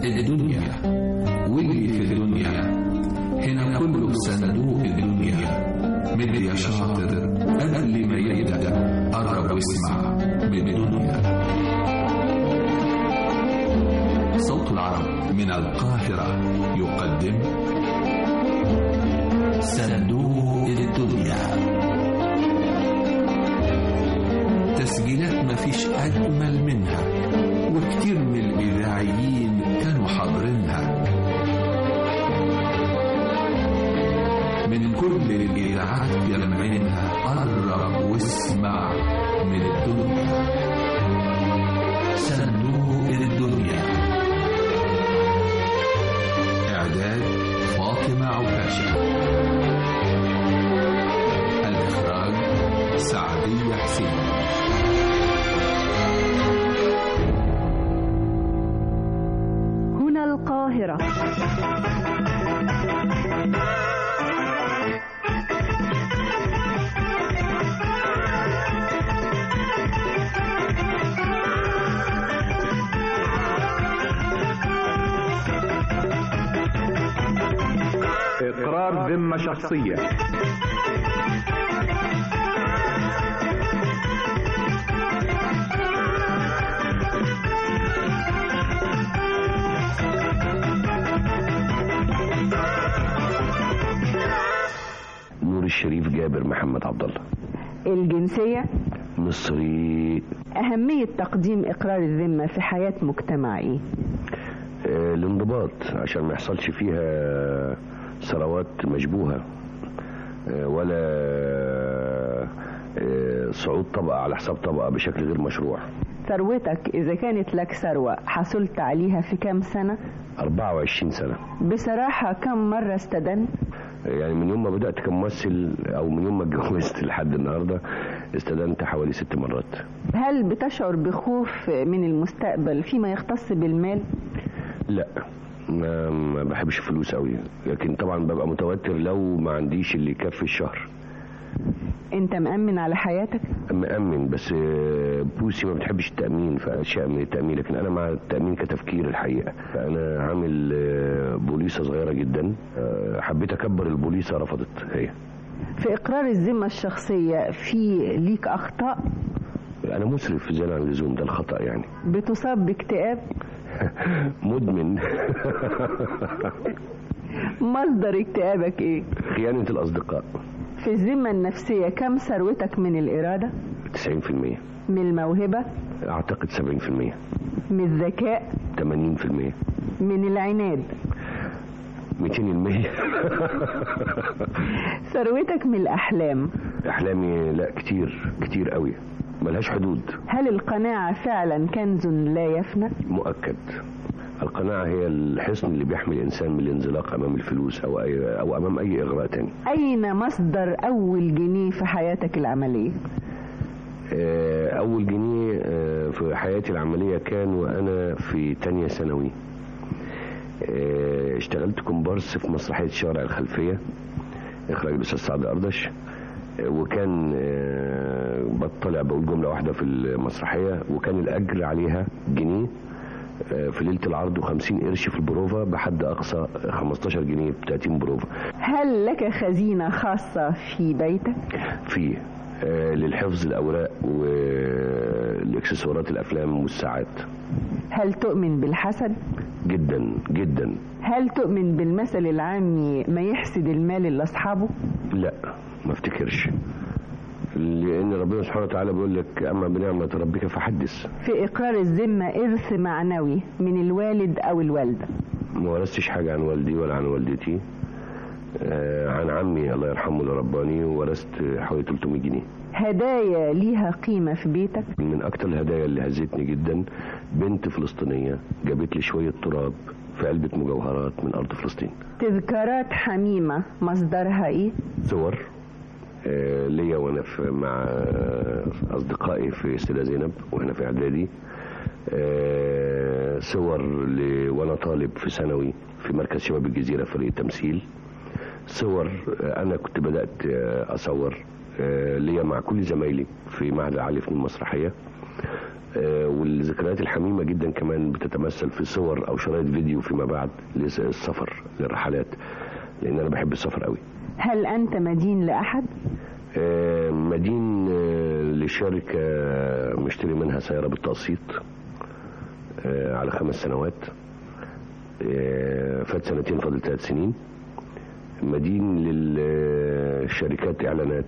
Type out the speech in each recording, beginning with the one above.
الدنيا واللي في الدنيا هنا كله في صندوق الدنيا. مد يا شاطر قبل ما يبدأ قرب واسمع من الدنيا. صوت العرب من القاهرة يقدم صندوق الدنيا. تسجيلات مفيش أجمل منها، وكتير من الإذاعيين كانوا حاضرينها من كل الإذاعات يلمعينها. قرب واسمع من الدنيا. صندوق الدنيا. إعداد فاطمة عكاشة. الإخراج سعدية حسين. هنا القاهرة. إقرار ذمة شخصية. نور الشريف جابر محمد عبد الله. الجنسية مصري. أهمية تقديم إقرار الذمة في حياة مجتمع إيه؟ الانضباط عشان ما يحصلش فيها ثروات مشبوهة ولا صعود طبقة على حساب طبقة بشكل غير مشروع. ثروتك إذا كانت لك ثروة حصلت عليها في كام سنة؟ 24 سنة. بصراحة كم مرة استدنت؟ يعني من يوم ما بدأت كممثل أو من يوم ما اتجوزت لحد النهاردة استدنت حوالي 6 مرات. هل بتشعر بخوف من المستقبل فيما يختص بالمال؟ لا، ما بحبش فلوس قوي، لكن طبعا ببقى متوتر لو ما عنديش اللي يكفي الشهر. انت مأمن على حياتك؟ مأمن، بس بوسي ما بتحبش التأمين في أشياء من التأمين، لكن أنا مع التأمين كتفكير الحقيقة. أنا عامل بوليصة صغيرة جدا، حبيت أكبر البوليصة رفضت هي. في إقرار الذمة الشخصية في ليك أخطاء؟ أنا مسرف زيادة عن اللزوم، ده الخطأ يعني. بتصاب باكتئاب؟ مدمن. مصدر اكتئابك ايه؟ خيانة الأصدقاء. في الذمة النفسية كم ثروتك من الإرادة؟ 90%. من الموهبة؟ أعتقد 70%. من الذكاء؟ 80%. من العناد؟ 200%. ثروتك من الأحلام؟ أحلامي لا، كتير قوي، ملهاش حدود. هل القناعة فعلا كنز لا يفنى؟ مؤكد. القناعة هي الحصن اللي بيحمي الإنسان من الانزلاق أمام الفلوس أو أمام أي إغراء تاني. أين مصدر أول جنيه في حياتك العملية؟ أول جنيه في حياتي العملية كان وأنا في تانية ثانوي. اشتغلت كومبارس في مسرحية شارع الخلفية، إخراج الأستاذ سعد أردش، وكان بطلع بقول جملة واحدة في المسرحية، وكان الأجر عليها جنيه في ليلة العرض و50 قرش في البروفة، بحد أقصى 15 جنيه ب 30 بروفة. هل لك خزينة خاصة في بيتك؟ في للحفظ الأوراق والإكسسوارات الأفلام والساعات. هل تؤمن بالحسد؟ جدا جدا. هل تؤمن بالمثل العامي ما يحسد المال لأصحابه؟ لا، ما افتكرش، لأن ربنا سبحانه وتعالى بيقول لك أما بنعمة ربك فحدث. في إقرار الذمة إرث معنوي من الوالد أو الوالدة؟ ما ورثتش حاجة عن والدي ولا عن والدتي. عن عمي الله يرحمه اللي رباني ورثت حوالي 300 جنيه. هدايا ليها قيمة في بيتك؟ من أكتر الهدايا اللي هزتني جدا بنت فلسطينية جابت لي شوية تراب في علبة مجوهرات من أرض فلسطين. تذكارات حميمة مصدرها إيه؟ صور ليا وانا مع اصدقائي في السيدة زينب وانا في اعدادي، صور وانا طالب في ثانوي في مركز شباب الجزيرة فريق تمثيل، صور انا كنت بدأت اصور ليا مع كل زمايلي في معهد العالي للفنون المسرحية، والذكريات الحميمة جدا كمان بتتمثل في صور أو شرايط فيديو فيما بعد للسفر للرحلات، لأن أنا بحب السفر قوي. هل أنت مدين لأحد؟ مدين لشركة مشتري منها سيارة بالتقسيط على 5 سنوات، فات 2 فاضل 3 سنين. مدين للشركات إعلانات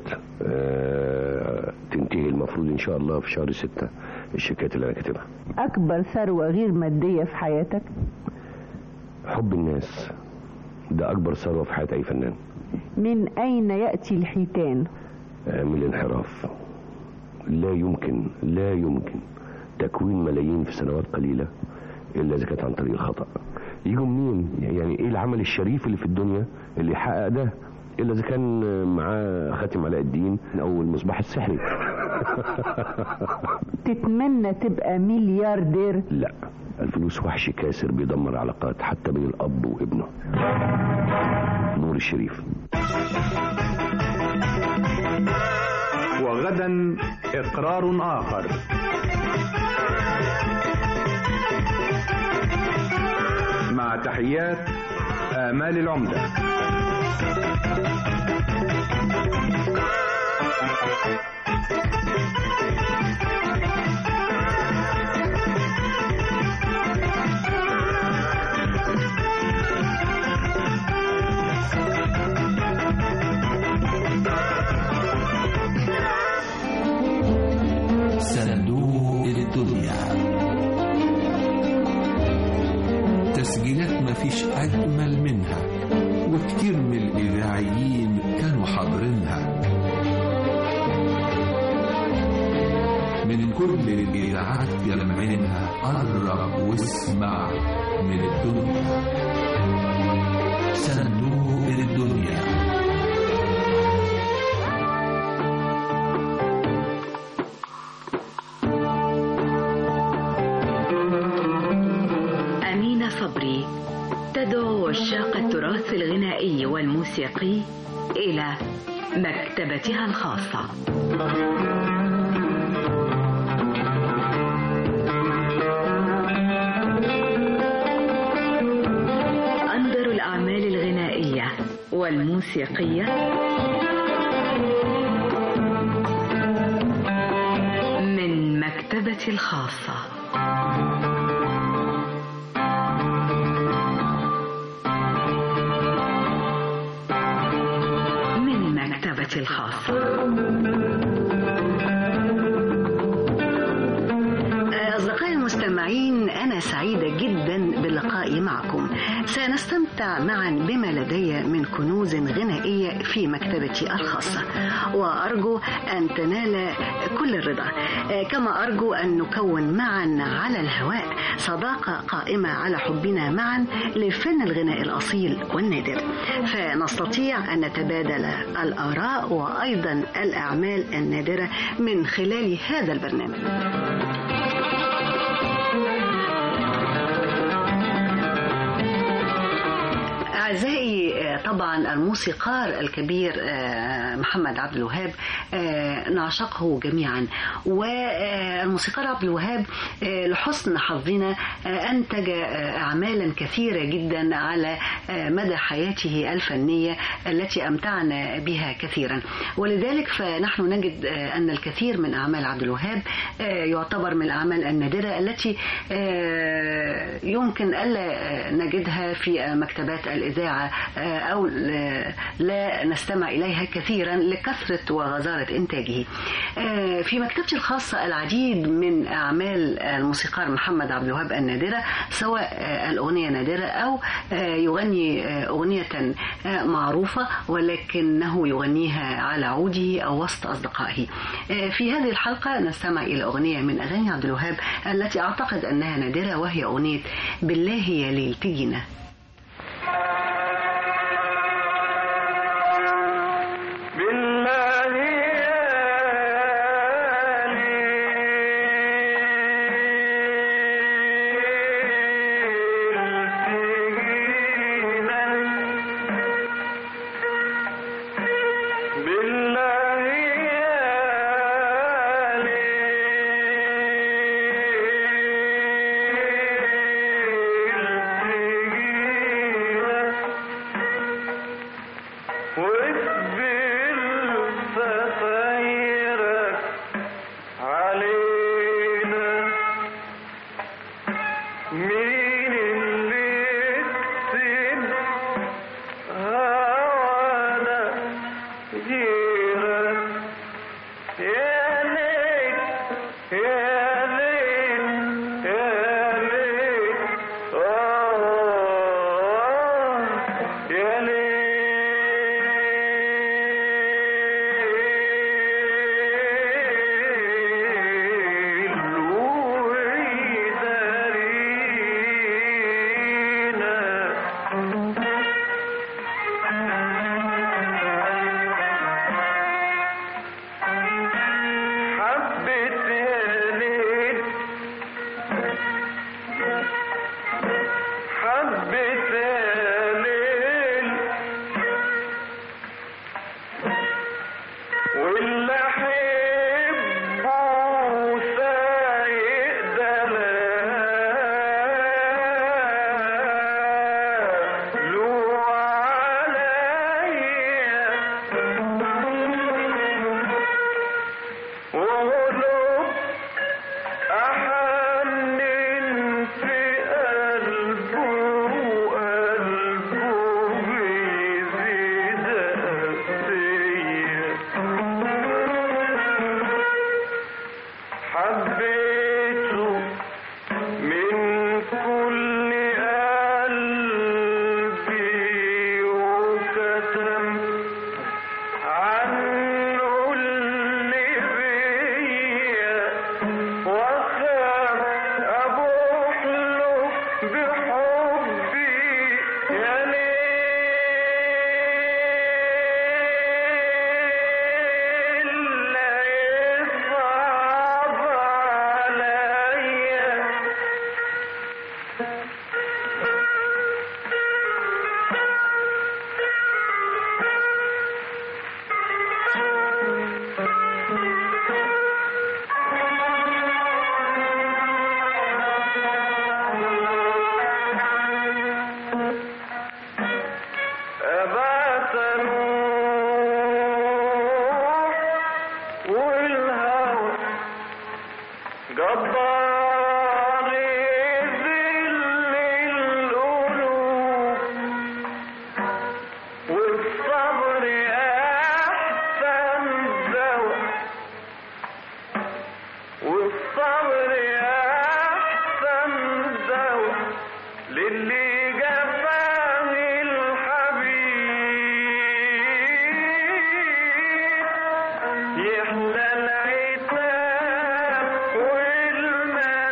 تنتهي المفروض إن شاء الله في شهر 6 الشركات اللي أنا كاتبها. أكبر ثروة غير مادية في حياتك؟ حب الناس، ده أكبر ثروة في حياة أي فنان. من أين يأتي الحيتان؟ من الانحراف. لا يمكن تكوين ملايين في سنوات قليلة إلا إذا كانت عن طريق الخطأ. يجوا منين؟ يعني إيه العمل الشريف اللي في الدنيا اللي يحقق ده إلا إذا كان معاه خاتم علاء الدين أو المصباح السحري. تتمنى تبقى ملياردير؟ لا، الفلوس وحش كاسر بيدمر علاقات حتى بين الأب وابنه. نور الشريف. وغدا إقرار آخر. مع تحيات آمال العمدة. صندوق الدنيا. تسجيلات مفيش أجمل منها، وكتير من الإذاعيين كانوا حاضرينها. من كل الإذاعات جمعينها، قرب واسمع من الدنيا. صندوق الدنيا. صبري تدعو عشاق التراث الغنائي والموسيقي إلى مكتبتها الخاصة. أنظر الأعمال الغنائية والموسيقية من مكتبتي الخاصة. الخاصة. أصدقائي المستمعين، أنا سعيدة جدا باللقاء معكم. سنستمتع معا بما لدي من كنوز غنائية في مكتبتي الخاصة، وأرجو أن تنال كل الرضا، كما أرجو أن نكون معا على الهواء صداقة قائمة على حبنا معا لفن الغناء الأصيل والنادر، فنستطيع أن نتبادل الآراء وأيضا الأعمال النادرة من خلال هذا البرنامج. أعزائي، طبعا الموسيقار الكبير محمد عبد الوهاب نعشقه جميعا، والموسيقار عبد الوهاب لحسن حظنا أنتج أعمالا كثيرة جدا على مدى حياته الفنية التي أمتعنا بها كثيرا، ولذلك فنحن نجد أن الكثير من أعمال عبد الوهاب يعتبر من الأعمال النادرة التي يمكن ألا نجدها في مكتبات الإذاعة أو لا نستمع إليها كثيرا لكثرة وغزارة إنتاجه. في مكتبتي الخاصة العديد من أعمال الموسيقار محمد عبد الوهاب النادرة، سواء الأغنية نادرة أو يغني أغنية معروفة ولكنه يغنيها على عوده أو وسط أصدقائه. في هذه الحلقة نستمع إلى أغنية من أغاني عبد الوهاب التي أعتقد أنها نادرة، وهي أغنية بالله يا ليل تجينا. بالله مين اللي يكسب هوانا غيرك يا ليل يا ليل يا ليل يا ليل ويدارينا حبيت يا ليل حبيت يا ليل واللي احبه سايق دلاله عليا وغلب أحنن في قلبه وقلبه بيزيد قسية حبيته من كل قلبي وكتم عنه اللي بيا وخاف أبوح له بحبي يا ليل لا يصعب عليا أبعت نوح والهوى جبار ذل القلوب والصبر أحسن دواء والصبر أحسن دواء للي جفاه الحبيب يحلى العتاب والمال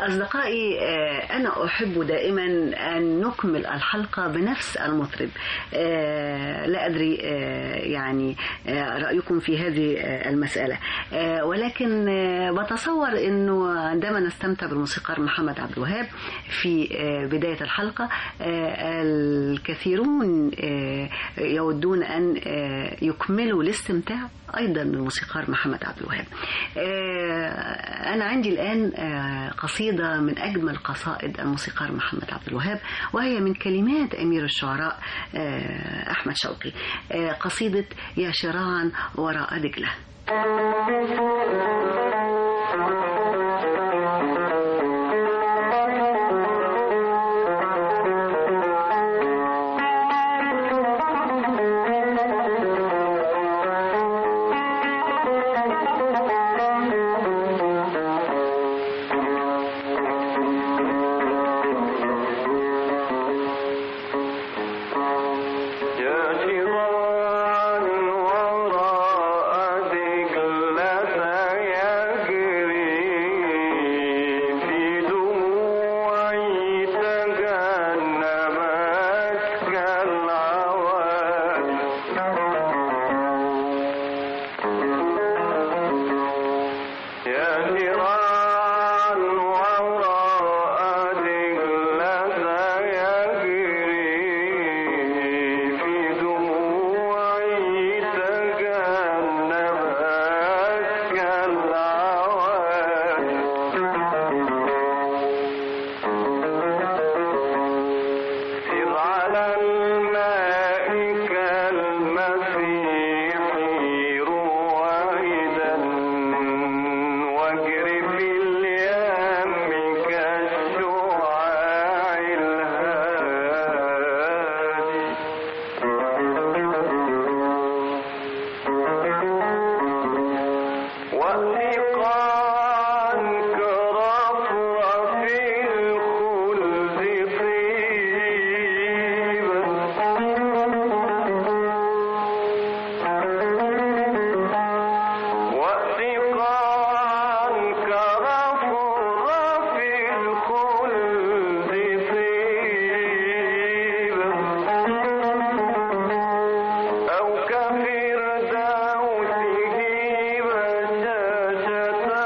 أصدقائي، أنا أحب دائما أن نكمل الحلقة بنفس المطرب. لا أدري يعني رأيكم في هذه المسألة، ولكن بتصور أنه عندما نستمتع بالموسيقار محمد عبد الوهاب في بداية الحلقة، الكثيرون يودون أن يكملوا الاستمتاع أيضا بالموسيقار محمد عبد الوهاب. أنا عندي الآن قصيدة من أجمل قصائد الموسيقار محمد عبد الوهاب، وهي من كلمات أمير الشعراء أحمد شوقي، قصيدة يا شراعا وراء دجلة. أو كفردوسه بشاشة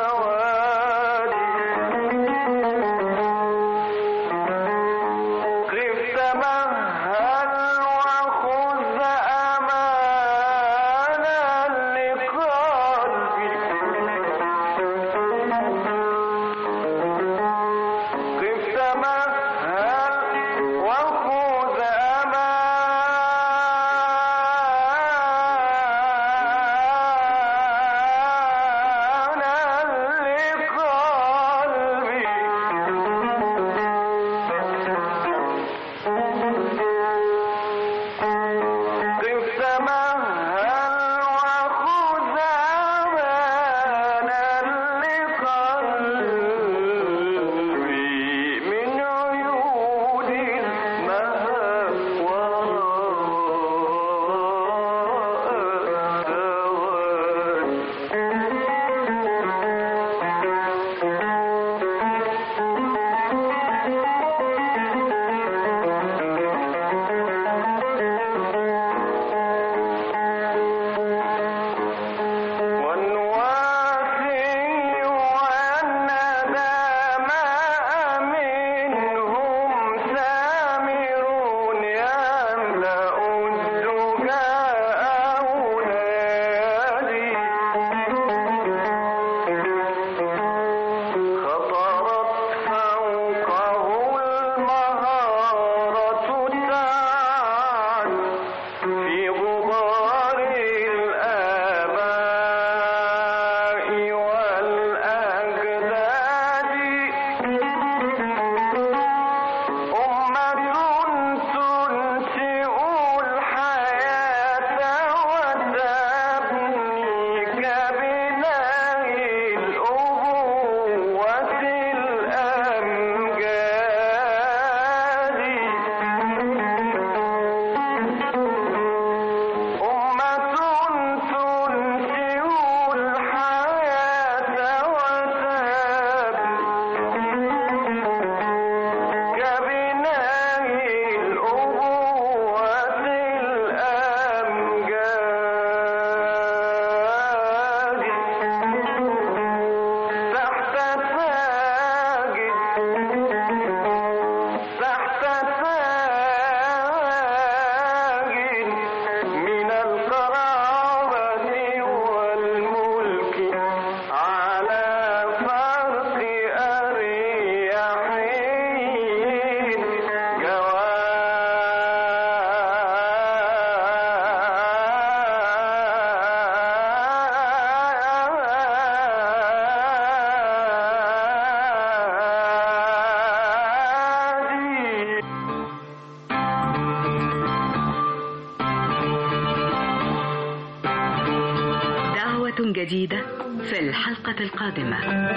جديدة في الحلقة القادمة.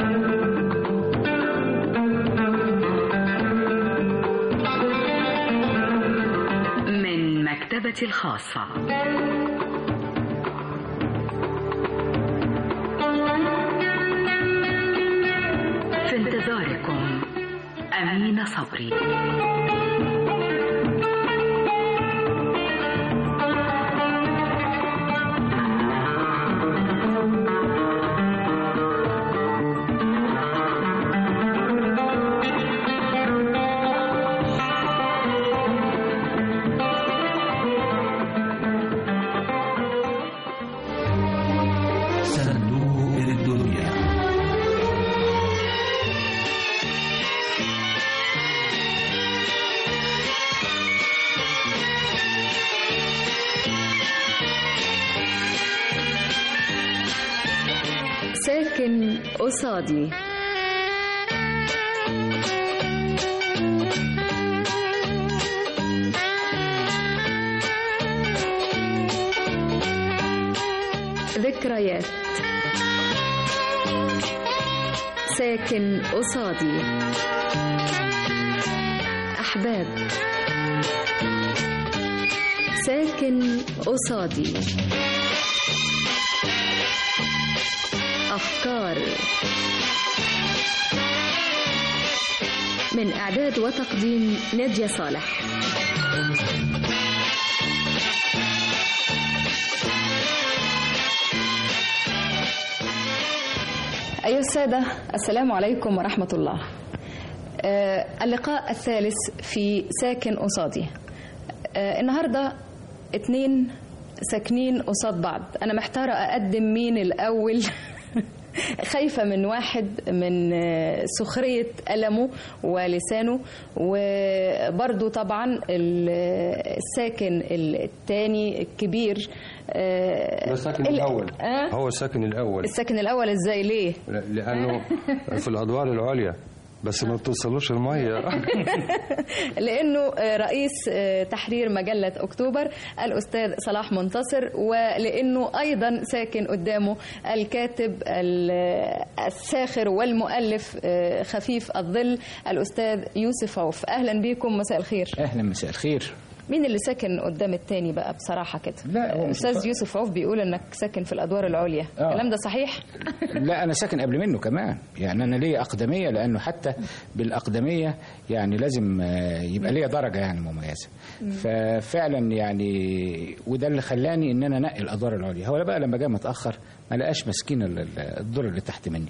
من مكتبتي الخاصة. في انتظاركم أمينة صبري. ساكن قصادي. ذكريات. ساكن قصادي. أحباب. ساكن قصادي. أفكار. من إعداد وتقديم نادية صالح. أيها السادة، السلام عليكم ورحمة الله. اللقاء الثالث في ساكن قصادي. النهاردة 2 ساكنين قصاد بعض. أنا محتارة أقدم مين الأول. خايفة من واحد من سخرية ألمه ولسانه، وبرضو طبعا الساكن الثاني الكبير. الساكن الأول. هو الساكن الأول. الساكن الأول إزاي؟ ليه؟ لأنه في الأدوار العليا بس ما بتوصلوش المية. لأنه رئيس تحرير مجلة أكتوبر الأستاذ صلاح منتصر، ولأنه أيضا ساكن قدامه الكاتب الساخر والمؤلف خفيف الظل الأستاذ يوسف عوف. أهلا بكم، مساء الخير. أهلا، مساء الخير. مين اللي ساكن قدام التاني بقى بصراحة كده؟ لا، أستاذ يوسف عوف بيقول إنك ساكن في الأدوار العليا. الكلام ده صحيح؟ لا، أنا ساكن قبل منه كمان. يعني أنا ليا أقدمية، لأنه حتى بالأقدمية يعني لازم يبقى ليا درجة يعني مميزة. ففعلا يعني وده اللي خلاني إن أنا أنقي الأدوار العليا. هو بقى لما جاء متأخر ما لقاش مسكين الدور اللي تحت مني.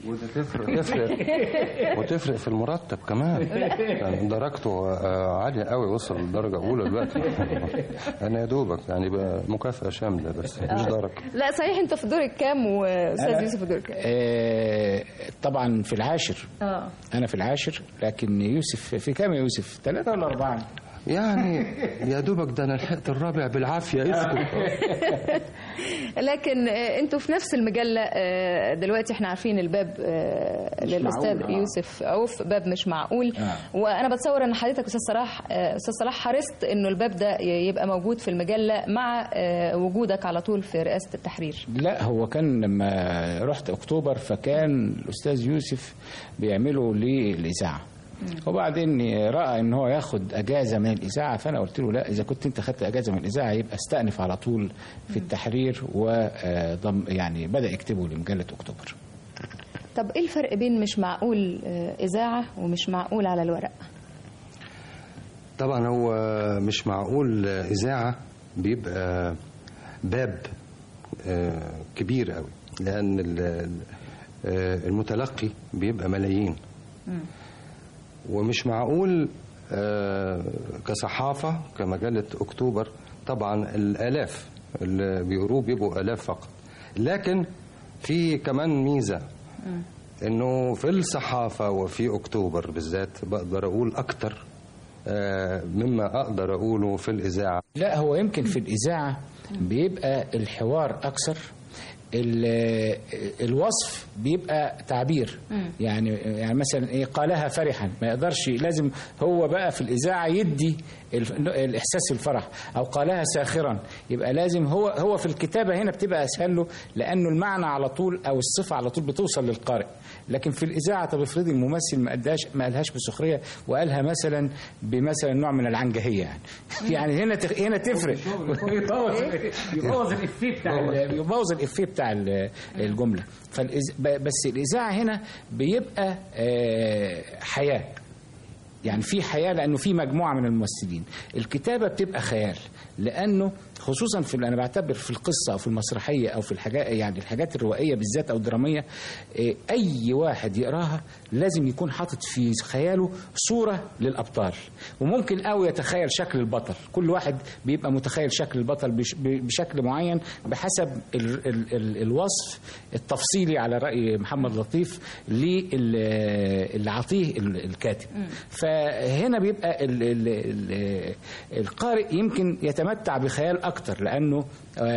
وتفرق في المرتب كمان. يعني درجته عالية قوي، وصل للدرجة أولى دلوقتي. أنا يا دوبك يعني بقى مكافأة شاملة بس مش درجة. لا صحيح. أنت في الدور الكام وأستاذ يوسف في الدور الكام؟ طبعا في العاشر. أنا في العاشر، لكن يوسف في كام يا يوسف؟ 3 ولا 4؟ يعني يا دوبك ده أنا لحقت الرابع بالعافية. اسكت. لكن انتوا في نفس المجلة دلوقتي. احنا عارفين الباب للأستاذ يوسف عوف باب مش معقول. وأنا بتصور أن حضرتك أستاذ صلاح حرصت أنه الباب ده يبقى موجود في المجلة مع وجودك على طول في رئاسة التحرير. لا، هو كان لما رحت أكتوبر فكان الأستاذ يوسف بيعمله للإذاعة، وبعدين رأى ان هو ياخد اجازة من الإذاعة. فانا قلت له لا، اذا كنت انت خدت اجازة من الإذاعة يبقى استأنف على طول في التحرير. وضم يعني بدأ يكتبه لمجلة أكتوبر. طب ايه الفرق بين مش معقول إذاعة ومش معقول على الورق؟ طبعا هو مش معقول إذاعة بيبقى باب كبير قوي، لأن المتلقي بيبقى ملايين. ومش معقول كصحافة كمجلة أكتوبر طبعا الآلاف اللي بيقروه بيبقوا آلاف فقط. لكن في كمان ميزة إنه في الصحافة وفي أكتوبر بالذات بقدر أقول أكتر مما أقدر أقوله في الإذاعة. لا، هو يمكن في الإذاعة بيبقى الحوار أكثر، الوصف بيبقى تعبير. يعني مثلا ايه، قالها فرحا، ما يقدرش، لازم هو بقى في الإذاعة يدي الإحساس الفرح، أو قالها ساخرا، يبقى لازم هو في الكتابة هنا بتبقى أسهل له، لأنه المعنى على طول أو الصفة على طول بتوصل للقارئ. لكن في الإذاعة طب افرضي الممثل ما قالهاش بسخرية، وقالها مثلا بمثلا نوع من العنجهية يعني هنا تفرق، يبوظ الإفيه بتاع الجملة. بس الإذاعة هنا بيبقى حياة، يعني في حياة لأنه في مجموعة من الممثلين. الكتابة بتبقى خيال، لأنه خصوصا أنا بعتبر في القصة أو في المسرحية أو في الحاجات، يعني الحاجات الروائية بالذات أو الدرامية، أي واحد يقراها لازم يكون حاطط في خياله صورة للأبطال، وممكن قوي يتخيل شكل البطل. كل واحد بيبقى متخيل شكل البطل بشكل معين بحسب الوصف التفصيلي على رأي محمد لطيف اللي عطيه الكاتب. فهنا بيبقى القارئ يمكن يتمتع بخيال أكتر لأنه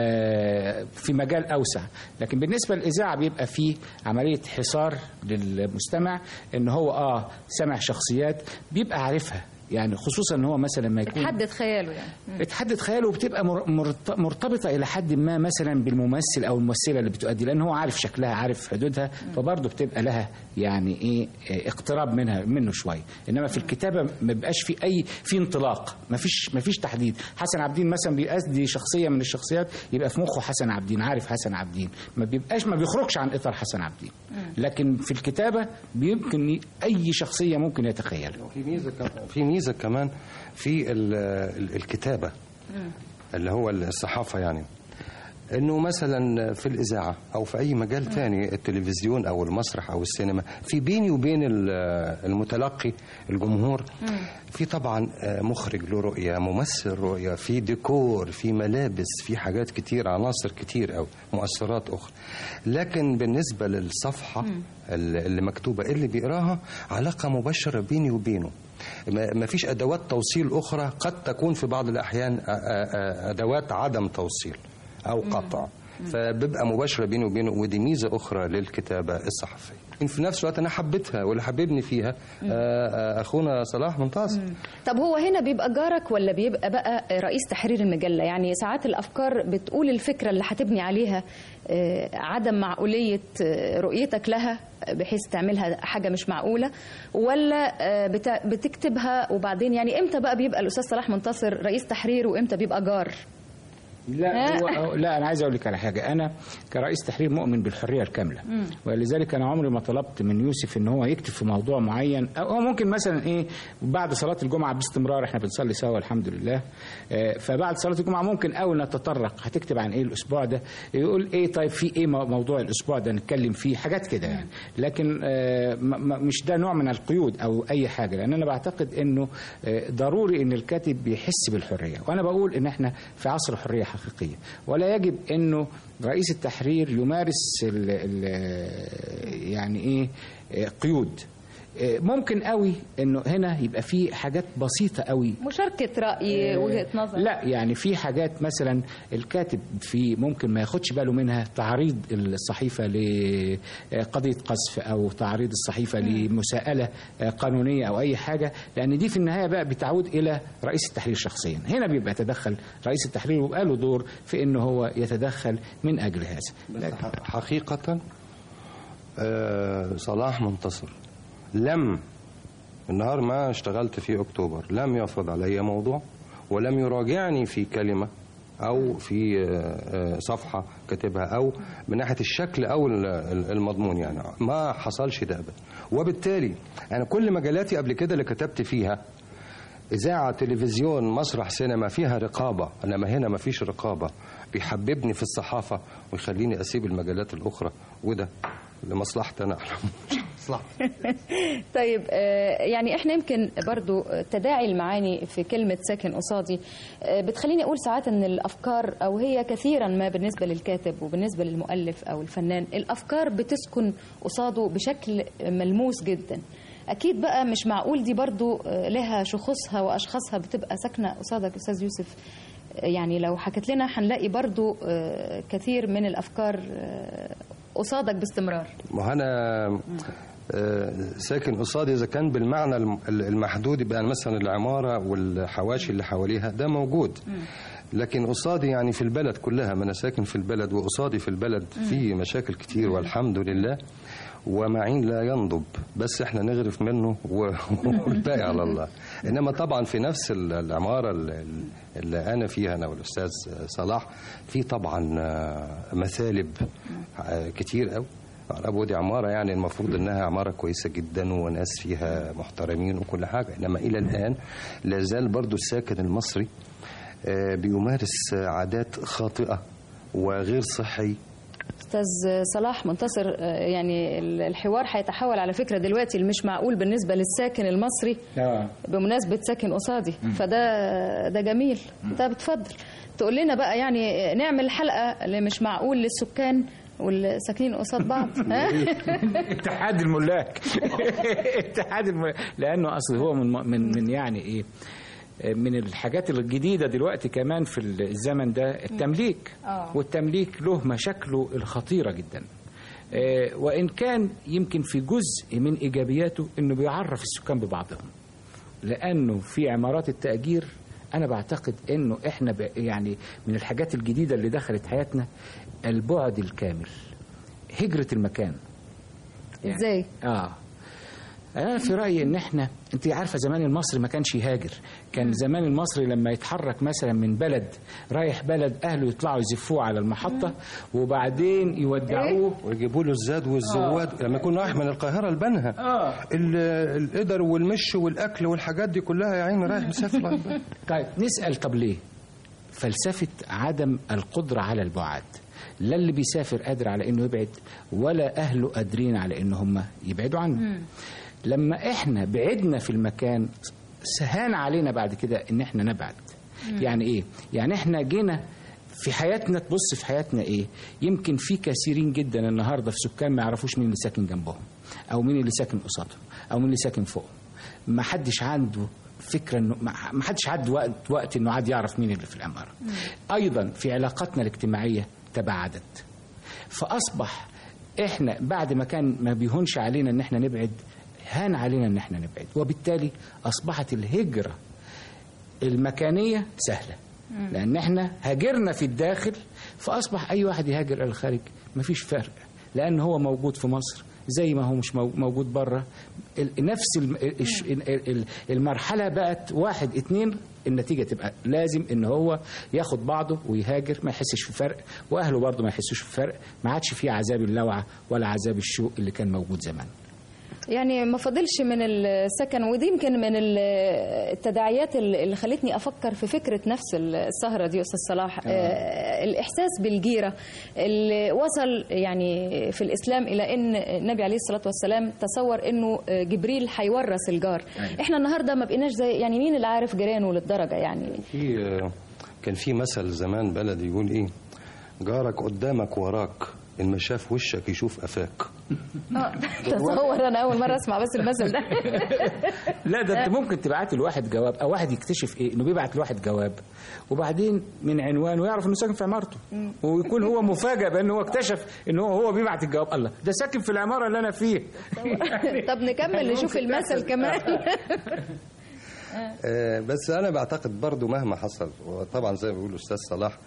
في مجال أوسع. لكن بالنسبة للإذاعة بيبقى فيه عملية حصار للمستمع، إن هو سمع شخصيات بيبقى عارفها، يعني خصوصا ان هو مثلا ما يكون بتحدد خياله، يعني بتحدد خياله، وبتبقى مرتبطه الى حد ما مثلا بالممثل او الممثله اللي بتؤدي، لان هو عارف شكلها، عارف حدودها، فبرضه بتبقى لها يعني ايه اقتراب منه شويه. انما في الكتابه ما بيبقاش في انطلاق، ما فيش تحديد. حسن عابدين مثلا بيأدي شخصيه من الشخصيات، يبقى في مخه حسن عابدين، عارف حسن عابدين، ما بيخرجش عن اطار حسن عابدين. لكن في الكتابه بيمكن اي شخصيه ممكن يتخيلها. في ميزة كمان في الكتابة اللي هو الصحافة، يعني انه مثلا في الإذاعة او في اي مجال تاني، التلفزيون او المسرح او السينما، في بيني وبين المتلقي الجمهور في طبعا مخرج له رؤية، ممثل رؤية، في ديكور، في ملابس، في حاجات كتير، عناصر كتير او مؤثرات اخرى. لكن بالنسبة للصفحة اللي مكتوبة اللي بيقراها، علاقة مباشرة بيني وبينه، ما فيش أدوات توصيل أخرى. قد تكون في بعض الأحيان أدوات عدم توصيل أو قطع، فبيبقى مباشرة بيني وبينه، ودي ميزة أخرى للكتابة الصحفية. في نفس الوقت أنا حبيتها واللي حببني فيها أخونا صلاح منتصر. طب هو هنا بيبقى جارك ولا بيبقى بقى رئيس تحرير المجلة؟ يعني ساعات الأفكار بتقول الفكرة اللي هتبني عليها عدم معقولية رؤيتك لها بحيث تعملها حاجة مش معقولة، ولا بتكتبها وبعدين يعني امتى بقى بيبقى الأستاذ صلاح منتصر رئيس تحرير وامتى بيبقى جار؟ لا أنا عايز أقول لك على حاجة. أنا كرئيس تحرير مؤمن بالحرية الكاملة، ولذلك أنا عمري ما طلبت من يوسف إن هو يكتب في موضوع معين، أو ممكن مثلا بعد صلاة الجمعة باستمرار إحنا بنصلي سوا الحمد لله، فبعد صلاة الجمعة ممكن أول نتطرق هتكتب عن الأسبوع ده، يقول طيب في موضوع الأسبوع ده نتكلم فيه، حاجات كده يعني. لكن مش ده نوع من القيود أو أي حاجة، لأن أنا بعتقد إنه ضروري إن الكاتب بيحس بالحرية، وأنا بقول إن إحنا في عصر حرية حقيقية، ولا يجب انه رئيس التحرير يمارس يعني قيود. ممكن قوي انه هنا يبقى في حاجات بسيطه قوي، مشاركه راي، وجهه نظر. لا يعني في حاجات مثلا الكاتب ممكن ما ياخدش باله منها، تعريض الصحيفه لقضيه قذف، او تعريض الصحيفه لمساءله قانونيه او اي حاجه، لان دي في النهايه بقى بتعود الى رئيس التحرير شخصيا. هنا بيبقى يتدخل رئيس التحرير، ويبقى له دور في انه هو يتدخل من اجل هذا. حقيقه صلاح منتصر النهار ما اشتغلت في أكتوبر لم يفرض علي موضوع، ولم يراجعني في كلمة أو في صفحة كتبها، أو من ناحية الشكل أو المضمون، يعني ما حصلش ده أبدا. وبالتالي أنا كل مجالاتي قبل كده اللي كتبت فيها، إذاعة، تلفزيون، مسرح، سينما، فيها رقابة، إنما هنا ما فيش رقابة. بيحببني في الصحافة ويخليني أسيب المجالات الأخرى، وده لمصلحتي أنا مش مصلحتي. طيب يعني احنا يمكن برضو تداعي المعاني في كلمة ساكن قصادي بتخليني أقول ساعات أن الأفكار، أو هي كثيرا ما بالنسبة للكاتب وبالنسبة للمؤلف أو الفنان، الأفكار بتسكن قصاده بشكل ملموس جدا. أكيد بقى مش معقول دي برضو لها شخوصها وأشخاصها بتبقى ساكنة قصادك أستاذ يوسف. يعني لو حكت لنا هنلاقي برضو كثير من الأفكار قصادك باستمرار. ما أنا ساكن قصادي، إذا كان بالمعنى المحدود يبقى مثلا العمارة والحواشي اللي حواليها ده موجود، لكن قصادي يعني في البلد كلها، ما أنا ساكن في البلد وقصادي في البلد في مشاكل كتير والحمد لله، ومعين لا ينضب، بس احنا نغرف منه والباقي على الله. انما طبعا في نفس العماره اللي انا فيها انا والاستاذ صلاح، في طبعا مثالب كتير قوي. ابو دي عماره يعني المفروض انها عماره كويسه جدا وناس فيها محترمين وكل حاجه، انما الى الان لا زال برضو الساكن المصري بيمارس عادات خاطئه وغير صحي. أستاذ صلاح منتصر، يعني الحوار هيتحول على فكرة دلوقتي اللي مش معقول بالنسبة للساكن المصري بمناسبة ساكن قصادي، فده جميل. طب اتفضل تقول لنا بقى، يعني نعمل حلقة اللي مش معقول للسكان والساكنين قصاد بعض. اتحاد الملاك. اتحاد الملاك، لأنه أصل هو من يعني إيه، من الحاجات الجديدة دلوقتي كمان في الزمن ده التمليك. والتمليك له مشاكله الخطيرة جدا، وإن كان يمكن في جزء من إيجابياته إنه بيعرف السكان ببعضهم، لأنه في عمارات التأجير أنا بعتقد إنه إحنا يعني من الحاجات الجديدة اللي دخلت حياتنا البعد الكامل، هجرة المكان. إزاي؟ أنا في رأيي إن إحنا، أنت عارفة زمان المصري ما كانش يهاجر، كان زمان المصري لما يتحرك مثلا من بلد رايح بلد، أهله يطلعوا يزفوه على المحطة وبعدين يودعوه ويجيبوا له الزاد والزواد. لما يكون رايح من القاهرة لبنها القدر والمش والأكل والحاجات دي كلها يا عيني رايح مسافر. طيب نسأل، طب ليه؟ فلسفة عدم القدرة على البعد، لا اللي بيسافر قادر على إنه يبعد ولا أهله قادرين على إن هم يبعدوا عنه. لما احنا بعدنا في المكان سهان علينا بعد كده ان احنا نبعد. يعني ايه؟ يعني احنا جينا في حياتنا، تبص في حياتنا ايه، يمكن في كثيرين جدا النهارده في سكان ما يعرفوش مين اللي ساكن جنبهم او مين اللي ساكن قصادهم او مين اللي ساكن فوقهم. ما حدش عنده فكره، انه ما حدش عنده وقت انه عاد يعرف مين اللي في العماره. ايضا في علاقاتنا الاجتماعيه تباعدت، فاصبح احنا بعد ما كان ما بيهونش علينا ان احنا نبعد، هان علينا ان احنا نبعد، وبالتالي اصبحت الهجرة المكانية سهلة، لان احنا هاجرنا في الداخل، فاصبح اي واحد يهاجر الى الخارج مفيش فرق، لان هو موجود في مصر زي ما هو مش موجود بره. نفس المرحلة بقت 1 2، النتيجة تبقى لازم ان هو ياخد بعضه ويهاجر، ما يحسش في فرق، واهله برضه ما يحسوش في فرق، ما عادش فيه عذاب اللوعة ولا عذاب الشوق اللي كان موجود زمان. يعني ما فضلش من السكن، ودي يمكن من التداعيات اللي خلتني أفكر في فكرة نفس السهرة دي أستاذ صلاح. الإحساس بالجيرة اللي وصل يعني في الإسلام إلى أن النبي عليه الصلاة والسلام تصور أنه جبريل هيورث الجار. إحنا النهاردة ما بقيناش زي، يعني مين اللي عارف جيرانه للدرجة؟ يعني كان في مثل زمان بلدي يقول إيه، جارك قدامك وراك، إن ما شاف وشك يشوف قفاك. تصور، انا اول مره اسمع بس المثل ده. لا ده انت ممكن تبعت لواحد جواب، او واحد يكتشف ايه، انه بيبعت لواحد جواب وبعدين من عنوانه يعرف انه ساكن في عمارته، ويكون هو مفاجئ بانه هو اكتشف انه هو بيبعت الجواب، الله ده ساكن في العماره اللي انا فيها. طب نكمل نشوف المثل كمان. بس انا بعتقد برضو مهما حصل، وطبعا زي ما بيقول الاستاذ صلاح،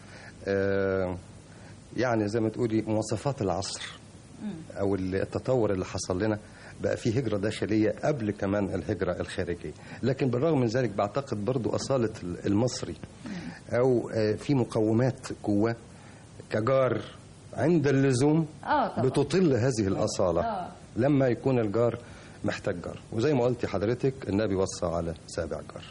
يعني زي ما تقولي مواصفات العصر او التطور اللي حصل لنا، بقى في هجرة داخلية قبل كمان الهجرة الخارجية. لكن بالرغم من ذلك بعتقد برضو أصالة المصري أو في مقومات جواه كجار عند اللزوم بتطل هذه الأصالة لما يكون الجار محتاج جار. وزي ما قلتي حضرتك النبي وصى على 7 جار.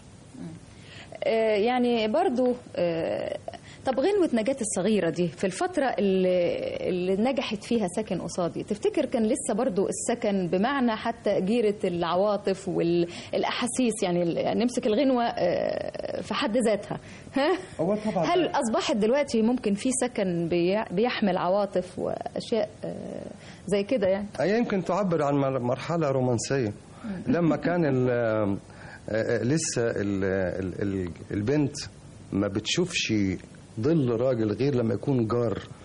يعني برضو طب غنوة نجاة الصغيرة دي في الفترة اللي نجحت فيها ساكن قصادي، تفتكر كان لسه برضو السكن بمعنى حتى جيرة العواطف والأحاسيس، يعني نمسك الغنوة في حد ذاتها، هل أصبحت دلوقتي ممكن في سكن بيحمل عواطف وأشياء زي كده؟ يعني يمكن تعبر عن مرحلة رومانسية لما كان لسه البنت ما بتشوفش ظل راجل غير لما يكون جار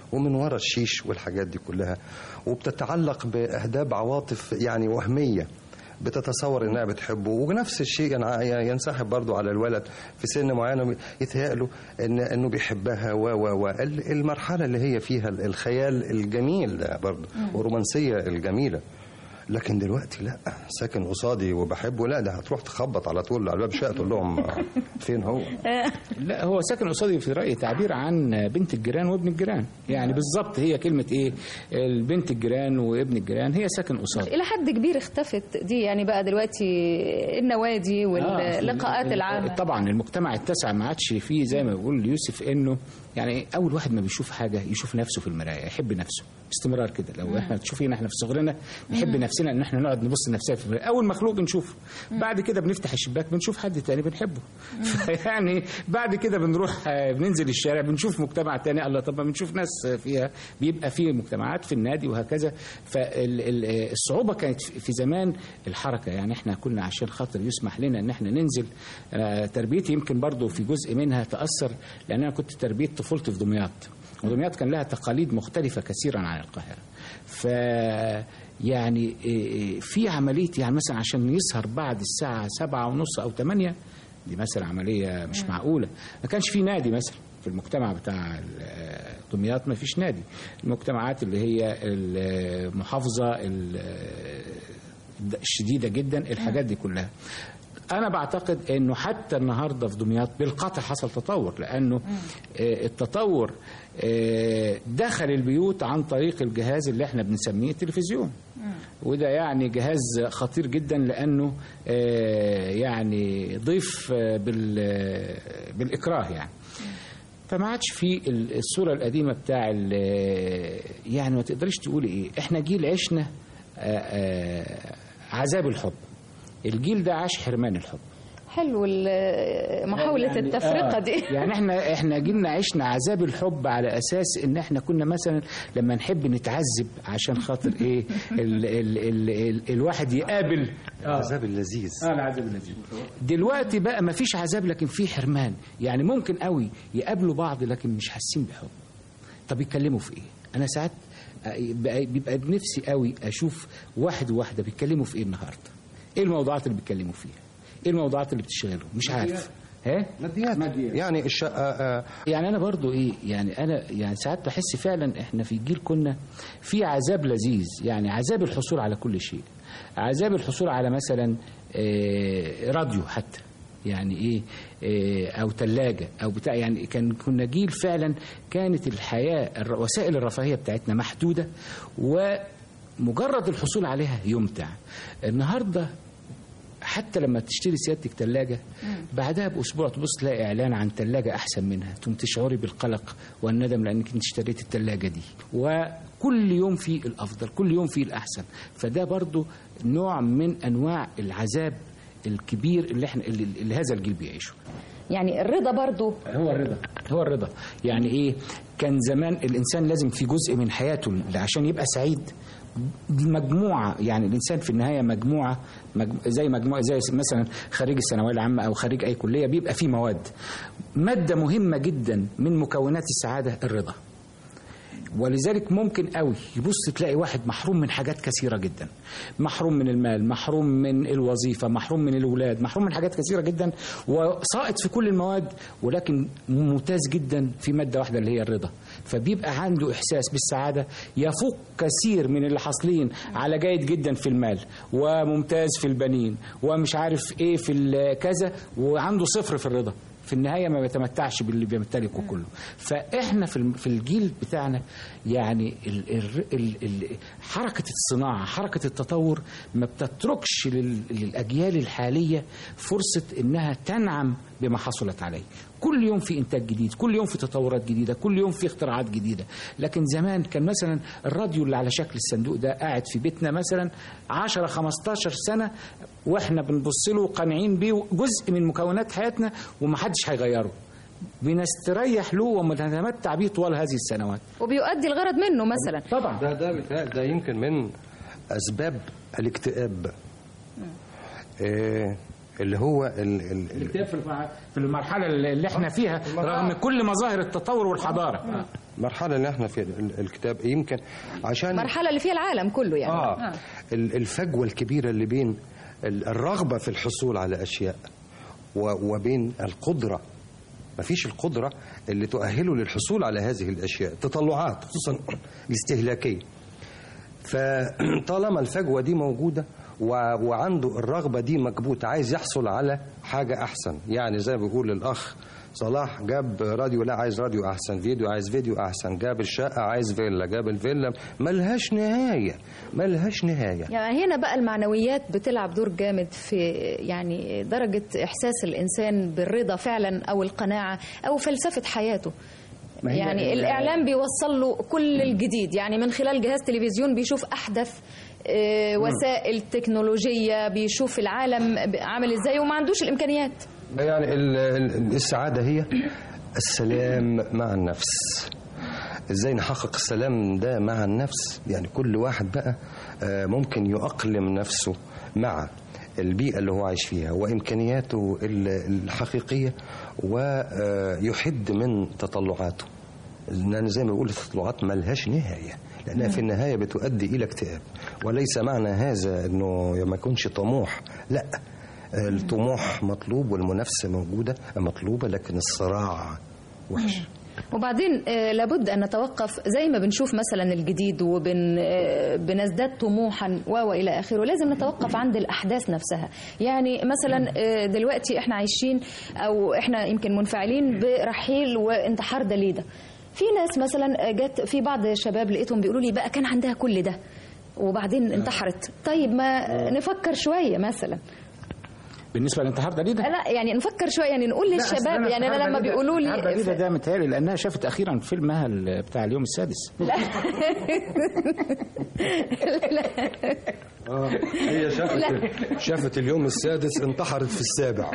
ومن وراء الشيش والحاجات دي كلها، وبتتعلق بأهداب عواطف يعني وهمية، بتتصور انها بتحبه. ونفس الشيء ينسحب برضو على الولد في سن معينه، يتهيأ له انه بيحبها المرحله اللي هي فيها الخيال الجميل ده برضو والرومانسيه الجميله. لكن دلوقتي لا، ساكن قصادي وبحبه، لا ده هتروح تخبط على طول على الباب شقه تقول لهم فين هو. لا هو ساكن قصادي في رأيي تعبير عن بنت الجيران وابن الجيران، يعني بالظبط هي كلمة ايه، البنت الجيران وابن الجيران، هي ساكن قصادي. إلى حد كبير اختفت دي، يعني بقى دلوقتي النوادي واللقاءات العامة. طبعا المجتمع اتسع، ما عادش فيه زي ما بيقول يوسف انه يعني اول واحد ما بيشوف حاجة يشوف نفسه في المراية، يحب نفسه باستمرار كده. لو احنا تشوفينا احنا في صغرنا نحب نفسنا ان احنا نقعد نبص لنفسنا في المراية، اول مخلوق بنشوفه، بعد كده بنفتح الشباك بنشوف حد تاني بنحبه. يعني بعد كده بنروح بننزل الشارع بنشوف مجتمع تاني، الله طب ما بنشوف ناس فيها، بيبقى فيه مجتمعات في النادي وهكذا. فالصعوبة كانت في زمان الحركة، يعني احنا كنا عشان خاطر يسمح لنا ان احنا ننزل. تربيتي يمكن برضو في جزء منها تأثر، لان انا كنت تربية طفولتي في دمياط، ودمياط كان لها تقاليد مختلفة كثيرا عن القاهرة. ف يعني في عملية يعني مثلا عشان يسهر بعد الساعة 7:30 أو 8، دي مثلا عملية مش معقولة. ما كانش في نادي مثلا في المجتمع بتاع دمياط، ما فيش نادي. المجتمعات اللي هي المحافظة الشديدة جدا، الحاجات دي كلها. أنا بعتقد أنه حتى النهاردة في دمياط بالقطع حصل تطور، لأنه التطور دخل البيوت عن طريق الجهاز اللي احنا بنسميه التلفزيون، وده يعني جهاز خطير جدا، لأنه يعني ضيف بالإكراه يعني. فما عادش في الصورة القديمة بتاع يعني ما تقدرش تقولي ايه، احنا جيل عشنا عذاب الحب، الجيل ده عاش حرمان الحب. حلو محاولة يعني التفرقة دي. يعني احنا جيلنا عشنا عذاب الحب على اساس ان احنا كنا مثلا لما نحب نتعذب عشان خاطر ايه الواحد يقابل العذاب اللذيذ. العذاب اللذيذ. دلوقتي بقى ما فيش عذاب لكن في حرمان، يعني ممكن قوي يقابلوا بعض لكن مش حاسين بحب. طب يتكلموا في ايه؟ انا ساعات بيبقى بنفسي قوي اشوف واحد وواحدة بيتكلموا في ايه النهارده، ايه الموضوعات اللي بيتكلموا فيها، ايه الموضوعات اللي بتشغلهم، مش عارف. ماديات يعني الشقه. يعني انا برضو ايه، يعني انا يعني ساعات بحس فعلا احنا في جيل كنا في عذاب لذيذ، يعني عذاب الحصول على كل شيء، عذاب الحصول على مثلا راديو حتى، يعني ايه او ثلاجه او بتاع، يعني كنا جيل فعلا كانت الحياه وسائل الرفاهيه بتاعتنا محدوده ومجرد الحصول عليها يمتع. النهارده حتى لما تشتري سيادتك ثلاجة بعدها بأسبوع تبص تلاقي إعلان عن ثلاجة أحسن منها، تقوم تشعري بالقلق والندم لأنك انت اشتريت الثلاجة دي. وكل يوم في الأفضل، كل يوم في الأحسن. فده برضو نوع من أنواع العذاب الكبير اللي هذا الجيل بيعيشه. يعني الرضا برضو هو الرضا يعني إيه، كان زمان الإنسان لازم في جزء من حياته عشان يبقى سعيد مجموعة، يعني الإنسان في النهاية مجموعة زي مثلا خريج الثانوية العامة أو خريج أي كلية بيبقى فيه مادة مهمة جدا من مكونات السعادة الرضا. ولذلك ممكن قوي يبص تلاقي واحد محروم من حاجات كثيرة جدا، محروم من المال، محروم من الوظيفة، محروم من الأولاد، محروم من حاجات كثيرة جدا، وساقط في كل المواد، ولكن ممتاز جدا في مادة واحدة اللي هي الرضا. فبيبقى عنده إحساس بالسعادة يفوق كثير من اللي حاصلين على جيد جدا في المال وممتاز في البنين ومش عارف ايه في كذا، وعنده صفر في الرضا. في النهاية ما بيتمتعش باللي بيمتلكه كله. فإحنا في الجيل بتاعنا يعني حركة الصناعة، حركة التطور ما بتتركش للأجيال الحالية فرصة إنها تنعم بما حصلت عليه. كل يوم في إنتاج جديد، كل يوم في تطورات جديدة، كل يوم في اختراعات جديدة. لكن زمان كان مثلا الراديو اللي على شكل الصندوق ده قاعد في بيتنا مثلا 10-15 سنة واحنا بنبص له قانعين بيه، جزء من مكونات حياتنا ومحدش هيغيره، بنستريح له وبنتمتع بيه طوال هذه السنوات، وبيؤدي الغرض منه مثلا. طبعا ده يمكن من أسباب الاكتئاب. اللي هو الاكتئاب في المرحلة اللي احنا فيها رغم كل مظاهر التطور والحضارة. المرحله اللي احنا في الكتاب يمكن عشان المرحله اللي فيها العالم كله يعني الفجوه الكبيره اللي بين الرغبه في الحصول على اشياء وبين القدره. مفيش القدره اللي تؤهله للحصول على هذه الاشياء، تطلعات خصوصا الاستهلاكيه. فطالما الفجوه دي موجوده وعنده الرغبه دي مكبوته، عايز يحصل على حاجه احسن. يعني زي ما بيقول الاخ صلاح، جاب راديو، لا عايز راديو احسن، فيديو عايز فيديو احسن، جاب الشقه عايز فيلا، جاب الفيلا، ملهاش نهايه. يعني هنا بقى المعنويات بتلعب دور جامد في يعني درجه احساس الانسان بالرضا فعلا او القناعه او فلسفه حياته. يعني الاعلام بيوصل له كل الجديد، يعني من خلال جهاز تلفزيون بيشوف احدث وسائل تكنولوجيه، بيشوف العالم عامل ازاي وما عندوش الامكانيات. يعني السعادة هي السلام مع النفس. ازاي نحقق السلام ده مع النفس؟ يعني كل واحد بقى ممكن يؤقلم نفسه مع البيئة اللي هو عايش فيها وإمكانياته الحقيقية ويحد من تطلعاته. لأن زي ما بقول التطلعات ملهاش نهاية، لأنها في النهاية بتؤدي إلى اكتئاب. وليس معنى هذا أنه ما يكونش طموح، لا، الطموح مطلوب والمنافسة مطلوبة، لكن الصراع وحش. وبعدين لابد أن نتوقف زي ما بنشوف مثلا الجديد وبنزداد طموحا وإلى آخره. لازم نتوقف عند الأحداث نفسها. يعني مثلا دلوقتي احنا عايشين أو احنا يمكن منفعلين برحيل وانتحار داليدا. في ناس مثلا جت في بعض الشباب لقيتهم بيقولوا لي بقى كان عندها كل ده وبعدين انتحرت. طيب ما نفكر شوية مثلا بالنسبه للانتحار داليدا. لا يعني نفكر شويه، يعني نقول للشباب، يعني انا لما بيقولوا لي داليدا ده متهيألي لانها شافت اخيرا فيلمها بتاع اليوم السادس. لا هي شافت اليوم السادس، انتحرت في السابع.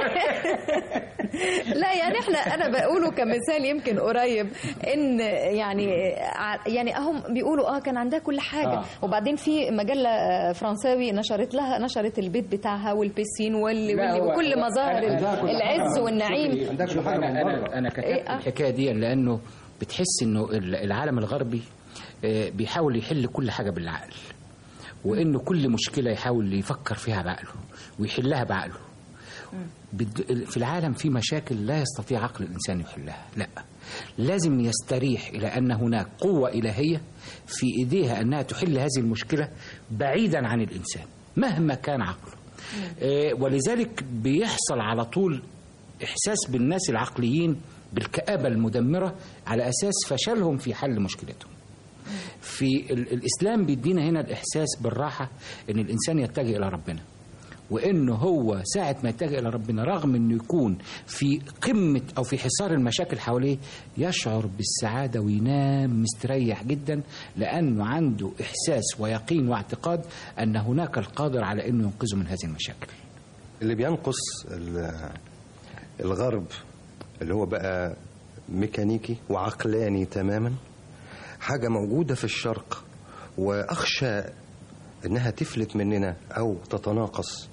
لا يعني انا بقوله كمثال يمكن قريب، ان يعني اهم بيقولوا كان عندها كل حاجه وبعدين في مجله فرنساوي نشرت البيت بتاعها والبيسين وكل مظاهر العز والنعيم. انا كتبت الحكايه دي لانه بتحس انه العالم الغربي بيحاول يحل كل حاجه بالعقل، وانه كل مشكله يحاول يفكر فيها بعقله ويحلها بعقله. في العالم في مشاكل لا يستطيع عقل الانسان يحلها، لا، لازم يستريح الى ان هناك قوه الهيه في ايديها انها تحل هذه المشكله بعيدا عن الانسان مهما كان عقله. ولذلك بيحصل على طول احساس بالناس العقليين بالكآبة المدمرة على أساس فشلهم في حل مشكلتهم. في الإسلام بيدينا هنا الإحساس بالراحة إن الإنسان يتجه إلى ربنا، وإنه هو ساعة ما يتجه إلى ربنا رغم إنه يكون في قمة أو في حصار المشاكل حواليه يشعر بالسعادة وينام مستريح جدا، لأنه عنده إحساس ويقين واعتقاد أن هناك القادر على إنه ينقذه من هذه المشاكل. اللي بينقص الغرب اللي هو بقى ميكانيكي وعقلاني تماما، حاجة موجودة في الشرق وأخشى إنها تفلت مننا أو تتناقص.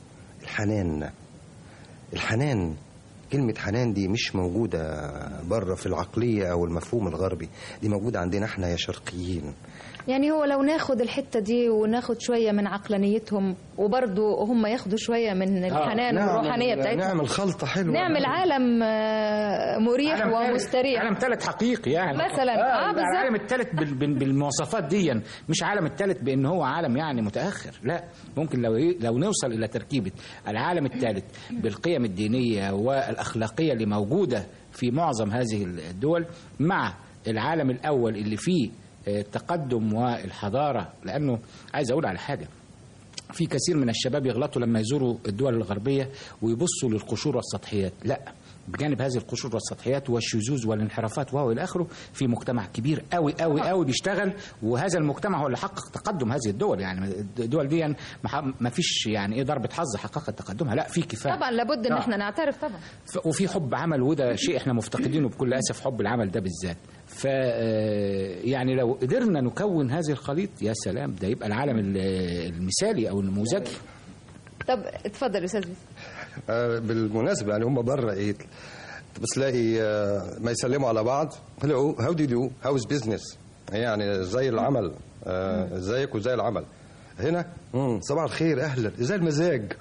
الحنان، كلمة حنان دي مش موجودة بره في العقلية أو المفهوم الغربي، دي موجودة عندنا احنا يا شرقيين. يعني هو لو ناخد الحتة دي وناخد شوية من عقلانيتهم وبرضو هم ياخدوا شوية من الحنان والروحانية بتاعتهم، نعمل خلطة حلوة، نعمل عالم مريح ومستريح، عالم ثالث حقيقي يعني مثلا. العالم الثالث بالمواصفات دي، مش عالم الثالث بأنه هو عالم يعني متأخر، لا، ممكن لو نوصل إلى تركيبة العالم الثالث بالقيم الدينية والأخلاقية اللي موجودة في معظم هذه الدول مع العالم الأول اللي فيه التقدم والحضارة. لأنه عايز أقول على حاجة، في كثير من الشباب يغلطوا لما يزوروا الدول الغربية ويبصوا للقشور والسطحيات، لا، بجانب هذه القشور والسطحيات والشذوذ والانحرافات والى اخره في مجتمع كبير قوي قوي قوي بيشتغل، وهذا المجتمع هو اللي حقق تقدم هذه الدول. يعني الدول دي يعني ما فيش يعني ايه ضربة حظ حققت تقدمها، لا، في كفايه طبعا، لابد ان احنا نعترف طبعا، وفي حب عمل، وده شيء احنا مفتقدينه بكل اسف، حب العمل ده بالذات. ف يعني لو قدرنا نكون هذه الخليط يا سلام، ده يبقى العالم المثالي او النموذجي. طب اتفضل استاذ. بالمناسبة يعني هم بره ايه بس تلاقي ما يسلموا على بعض. هلو هاو دو يو هاوز بيزنس، يعني زي العمل، ازيك وزي العمل. هنا صباح الخير، اهلا، ازاي المزاج.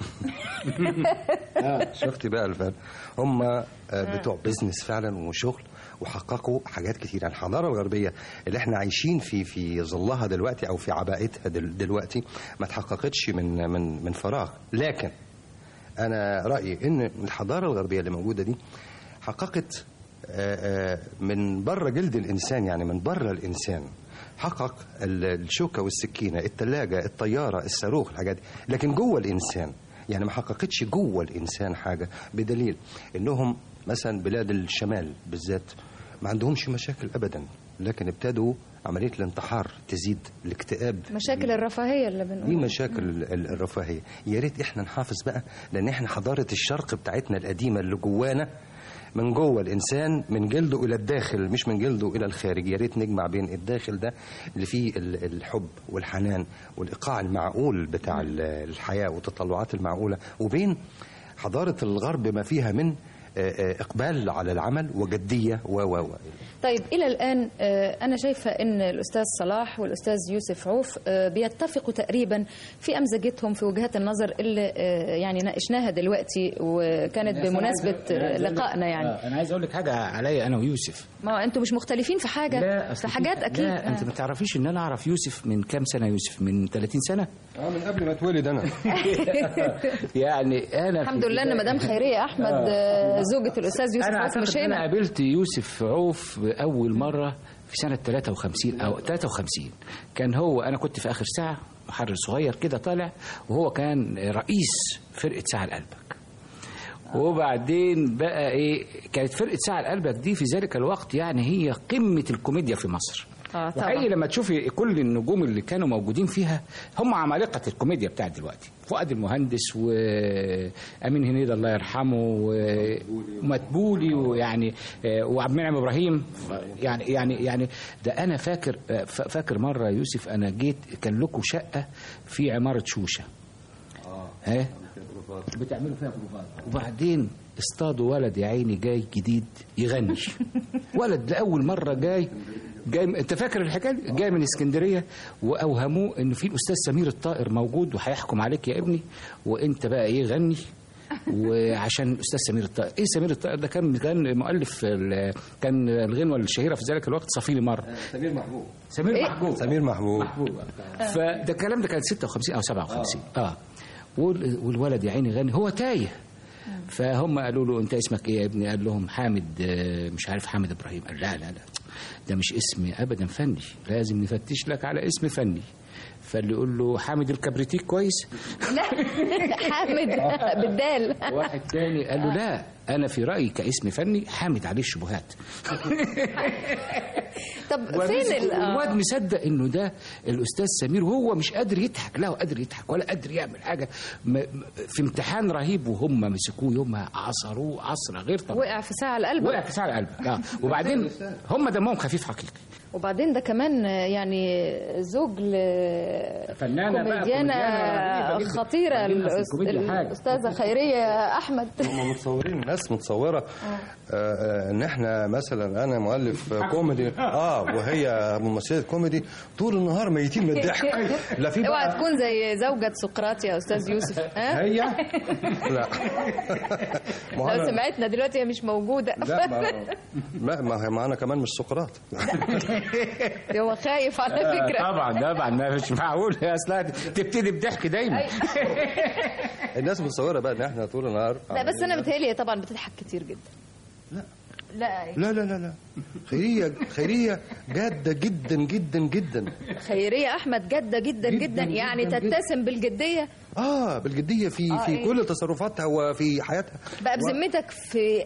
شفتي بقى الفرق؟ هم بتوع بيزنس فعلا وشغل، وحققوا حاجات كتير. يعني الحضاره الغربيه اللي احنا عايشين في ظلها دلوقتي او في عباءتها دلوقتي ما تحققتش من فراغ. لكن انا رايي ان الحضاره الغربيه اللي موجوده دي حققت من بره جلد الانسان، يعني من بره الانسان حقق الشوكه والسكينه، الثلاجه، الطياره، الصاروخ، الحاجات دي. لكن جوه الانسان يعني ما حققتش جوه الانسان حاجه، بدليل انهم مثلا بلاد الشمال بالذات ما عندهمش مشاكل ابدا، لكن ابتدوا عمليه الانتحار تزيد، الاكتئاب، مشاكل الرفاهيه اللي بنقولها دي مشاكل الرفاهيه. يا ريت احنا نحافظ بقى، لان احنا حضاره الشرق بتاعتنا القديمه اللي جوانا من جوه الانسان، من جلده الى الداخل مش من جلده الى الخارج. يا ريت نجمع بين الداخل ده اللي فيه الحب والحنان والايقاع المعقول بتاع الحياه والتطلعات المعقوله، وبين حضاره الغرب ما فيها من اقبال على العمل وجديه و طيب الى الان انا شايفه ان الاستاذ صلاح والاستاذ يوسف عوف بيتفقوا تقريبا في امزجتهم في وجهات النظر اللي يعني ناقشناها دلوقتي، وكانت بمناسبه لقائنا. يعني انا عايز اقول لك حاجه عليا انا ويوسف. ما انتوا مش مختلفين في حاجه، لا في حاجات اكيد. لا انت ما تعرفيش ان انا اعرف يوسف من كام سنه. يوسف من 30 سنه، من قبل ما اتولد انا. يعني انا الحمد لله ان مدام خيريه احمد زوجة الاستاذ يوسف عوف مش هنا. انا قابلت يوسف عوف اول مره في سنه 53 او 53. كان هو، انا كنت في اخر ساعه محرر صغير كده طالع، وهو كان رئيس فرقه ساعه لقلبك. وبعدين بقى ايه، كانت فرقه ساعه لقلبك دي في ذلك الوقت يعني هي قمه الكوميديا في مصر. وحقيقي لما تشوفي كل النجوم اللي كانوا موجودين فيها هم عمالقه الكوميديا بتاعت دلوقتي. فؤاد المهندس وامين هنيد الله يرحمه ومدبولي ويعني وعبد المنعم ابراهيم. يعني ده انا فاكر مره يوسف انا جيت كان لكم شقه في عماره شوشه. بتعملوا فيها بروفات، وبعدين اصطادوا ولد يا عيني جاي جديد يغني. ولد لاول مره جاي انت فاكر الحكايه؟ جاي من اسكندريه، واوهموه ان في الاستاذ سمير الطائر موجود وهيحكم عليك يا ابني، وانت بقى ايه غني. وعشان الاستاذ سمير الطائر، ايه سمير الطائر ده كان مؤلف كان الغنوه الشهيره في ذلك الوقت صفيلي مره. سمير محبوب. فده الكلام ده كان 56 او 57. والولد يا عيني غني هو تايه. فهم قالوا له انت اسمك ايه يا ابني؟ قال لهم حامد، مش عارف حامد ابراهيم. قال لا ده مش اسم ابدا فني، لازم نفتش لك على اسم فني. فاللي يقول له حامد الكبريتيك كويس؟ لا حامد بالدال. واحد تاني قال له لا انا في رايي كاسم فني حامد عليه الشبهات. طب فين الواد مصدق انه ده الاستاذ سمير، وهو مش قادر يضحك. لا هو قادر يضحك ولا قادر يعمل حاجه. في امتحان رهيب وهم مسكوه يومها عصروه عصره غير طبيعي. وقع في ساعه القلب. وبعدين هم دمهم خفيف حقيقي. وبعدين ده كمان يعني زوج فنانه كوميديانه خطيره الاستاذه خيريه احمد. هم متصورين، ناس متصوره ان احنا مثلا انا مؤلف كوميدي وهي ممثله كوميدي طول النهار ميتين من الضحك. لا في اوعى تكون زي زوجة سقراط يا استاذ يوسف. هي لا لو سمعتنا دلوقتي هي مش موجوده. لا ما هي معانا كمان مش سقراط. هو خايف على فكره. طبعا ما مش معقول اصلا تبتدي بضحك دايما. الناس متصوره بقى ان احنا طول النهار. لا بس انا متهيألي طبعا بتضحك كتير جدا. لا خيرية جادة جدا جدا جدا. خيرية أحمد جادة جدا جدا يعني تتسم بالجدية. بالجدية في كل تصرفاتها وفي حياتها. بقى بذمتك في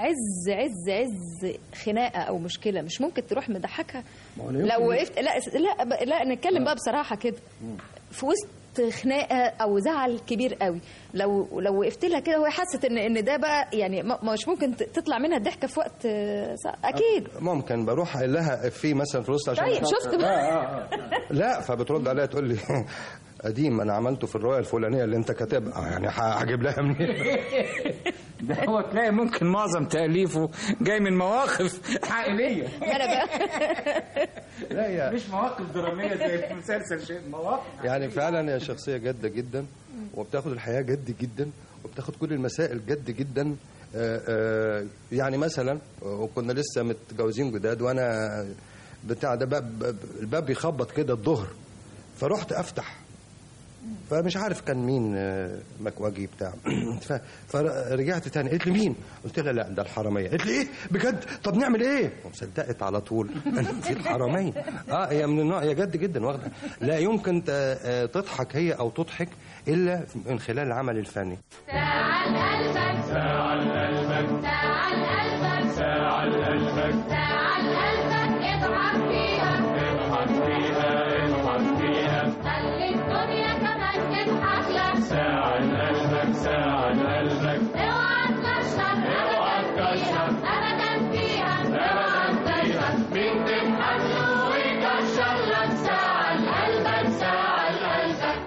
عز خناقة أو مشكلة مش ممكن تروح مضحكها؟ لو وقفت لا نتكلم بقى بصراحة كده. في وسط خناقه او زعل كبير قوي، لو وقفت لها كده وهي حست ان ده بقى يعني مش ممكن تطلع منها الضحكه في وقت اكيد. ممكن بروح اقول لها في مثلا فلوس عشان طيب شفت لا فبترد عليها تقول لي قديم انا عملته في الروايه الفلانيه اللي انت كاتبها، يعني هجيب لها منين؟ ده هو تلاقي ممكن معظم تأليفه جاي من مواقف عائلية. انا بقى لا مش مواقف درامية زي في مسلسل شيء، مواقف يعني فعلا هي شخصية جادة جدا، وبتاخد الحياة جد جدا، وبتاخد كل المسائل جد جدا. يعني مثلا وكنا لسه متجوزين جداد، وانا بتاع ده الباب بيخبط كده الظهر، فرحت افتح، فمش عارف كان مين، مكواجي بتاع فرجعت تاني، قلت لي مين؟ قلت لها لا ده الحراميه. قلت لي ايه بجد؟ طب نعمل ايه؟ وصدقت على طول في الحراميه. هي من النوع، هي جد جدا واخده، لا يمكن تضحك هي او تضحك الا من خلال العمل الفني. ساعة لقلبك، ساعة لقلبك، ساعة لقلبك، ساعة لقلبك، ساعة لقلبك، اضحك فيها، اضحك فيها، اضحك فيها، خلي الدنيا كمان تضحك لك. ساعة لقلبك، ساعة لقلبك، اوعى تكشر، اوعى تكشر ابدا فيها، اوعى تكشر، مين تضحك له ويكشر لك. ساعة لقلبك، ساعة لقلبك.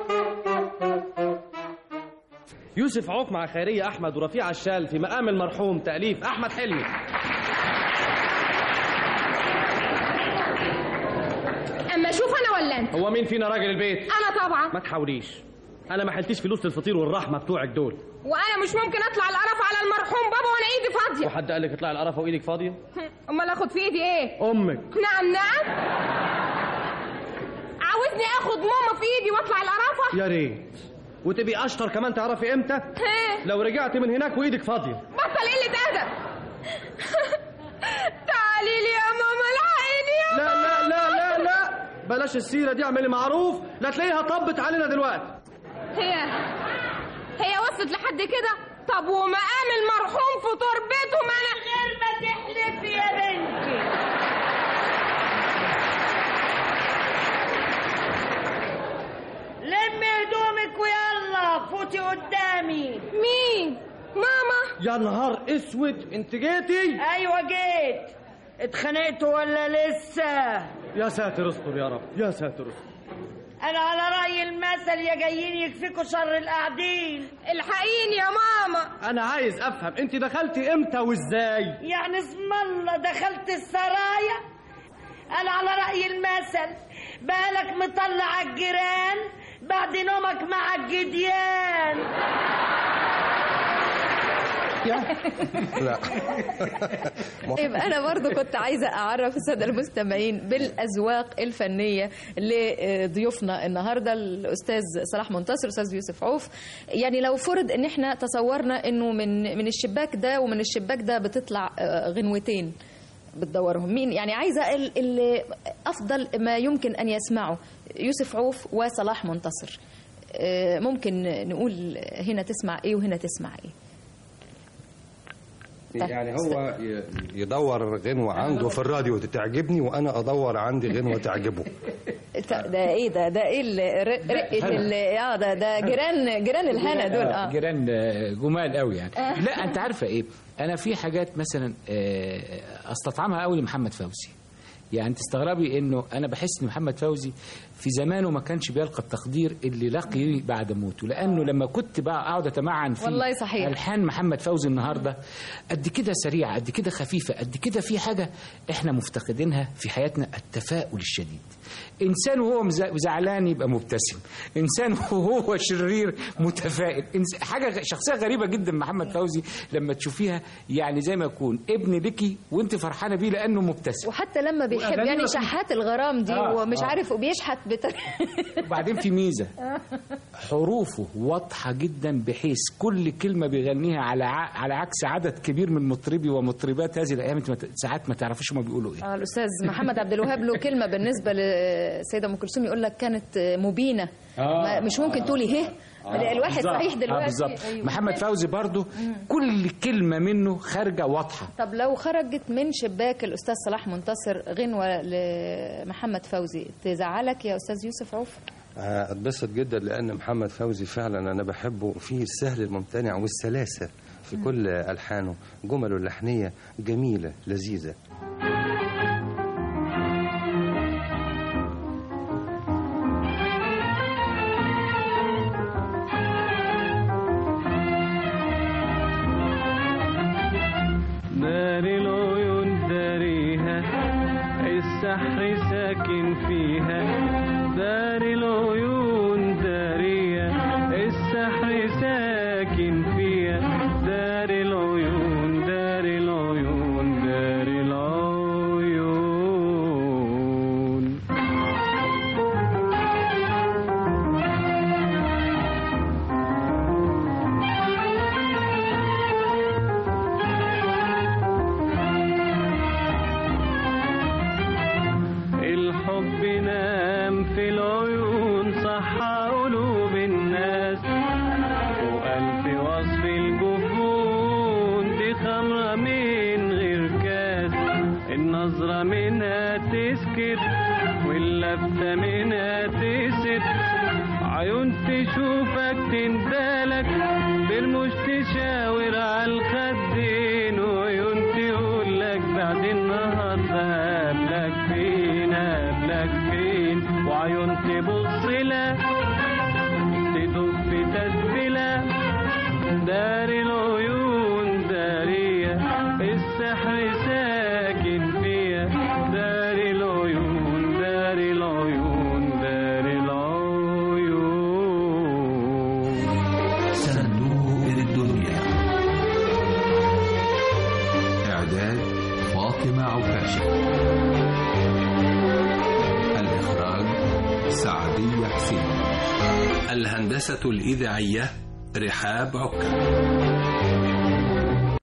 يوسف عوف مع خيرية أحمد ورفيع الشال في مقام المرحوم، تأليف أحمد حلمي. أما شوف أنا ولا أنت؟ هو مين فينا راجل البيت؟ أنا طبعا. ما تحاوليش، أنا ما حلتيش فلوس الفطير والرحمة بتوعك دول. وأنا مش ممكن أطلع القرف على المرحوم بابا وأنا إيدي فاضية. وحد قال لك اطلعي القرفة وإيدك فاضية؟ أمال آخد في إيدي إيه؟ أمك. نعم نعم. عاوزني آخد ماما في إيدي وأطلع القرفة؟ يا ريت، وتبقي أشطر كمان. تعرفي إمتى؟ لو رجعتي من هناك وإيدك فاضية. بطل قلة أدب. تعالي لي يا ماما، الحقيني يا لا ماما. لا لا لا لا، بلاش السيرة دي، اعملي معروف، لا تلاقيها طبت علينا دلوقتي. هي وصلت لحد كده؟ طب ومقام المرحوم في تربته ما أنا غير ما تحلفي يا بنتي. لمي هدومك ويلا فوتي قدامي. مين؟ ماما؟ يا نهار اسود، انت جيتي؟ ايوه جيت. اتخانقتوا ولا لسه؟ يا ساتر استر يا رب، يا ساتر استر. انا على رأي المثل يا جايين يكفيكوا شر القاعدين. الحقيني يا ماما. انا عايز افهم انت دخلتي امتى وازاي؟ يعني اسم الله دخلت السرايا؟ انا على رأي المثل، بالك مطلع الجيران بعد نومك مع الجديان. لا. طيب انا برضو كنت عايزه اعرف الساده المستمعين بالاذواق الفنيه لضيوفنا النهارده، الاستاذ صلاح منتصر والاستاذ يوسف عوف. يعني لو فرض ان احنا تصورنا انه من الشباك ده ومن الشباك ده بتطلع غنوتين بتدورهم، مين يعني؟ عايزه اللي افضل ما يمكن ان يسمعه يوسف عوف وصلاح منتصر. ممكن نقول هنا تسمع ايه وهنا تسمع ايه؟ يعني هو يدور غنوة عنده في الراديو تعجبني، وانا ادور عندي غنوة تعجبه. ده ايه ده ايه رقه ده جيران الهنا دول. جيران جمال قوي يعني. لا انت عارفه ايه، انا في حاجات مثلا استطعمها قوي لمحمد فوزي. يعني تستغربي انه انا بحس ان محمد فوزي في زمانه ما كانش بيلقى التقدير اللي لقيه بعد موته، لانه لما كنت بقى اقعد اتمعن في والله صحيح الحان محمد فوزي النهارده قد كده سريعه، قد كده خفيفه، قد كده في حاجه احنا مفتقدينها في حياتنا، التفاؤل الشديد. انسان وهو زعلان يبقى مبتسم، انسان وهو شرير متفائل، حاجه شخصيه غريبه جدا محمد فوزي لما تشوفيها، يعني زي ما يكون ابن ليكي وانت فرحانه بيه لانه مبتسم. وحتى لما بيحب يعني شحات الغرام دي ومش عارف وبيشحت وبعدين في ميزه، حروفه واضحه جدا بحيث كل كلمه بيغنيها على عكس عدد كبير من مطربي ومطربات هذه الايام ساعات ما تعرفيش هم بيقولوا ايه. الاستاذ محمد عبد الوهاب له كلمه بالنسبه للسيده ام كلثوم يقول لك كانت مبينه، مش ممكن تقولي هه. الواحد صحيح دلوقتي. بالظبط. أيوة. محمد فوزي برضو كل كلمه منه خارجه واضحه. طب لو خرجت من شباك الاستاذ صلاح منتصر غنوه لمحمد فوزي تزعلك يا استاذ يوسف عوف؟ اتبسط جدا، لان محمد فوزي فعلا انا بحبه فيه السهل الممتنع والسلاسه في كل الحانه، جمله اللحنيه جميله لذيذه. السحر ساكن فيها دار العيون دارية السحر ساكن فيها دار العيون دار العيون دار العيون. الحب نام في العيون صحى قلوب الناس وألف وصف الجفون دي خمرة من غير كاس النظرة منها تسكت واللفتة منها تسد عيون تشوفك تندالك بالمش تشاور على الخدين وعيون تقولك بعد النهارده قبلك فين قبلك فين وعيون تبص لك تدب في تسبيلة دار العيون دارية السحر ساكن فيها دار العيون دار العيون دار العيون. صندوق الدنيا. إعداد فاطمة عكاشة. الإخراج سعدية حسين. الهندسة الإذاعية رحاب عكا.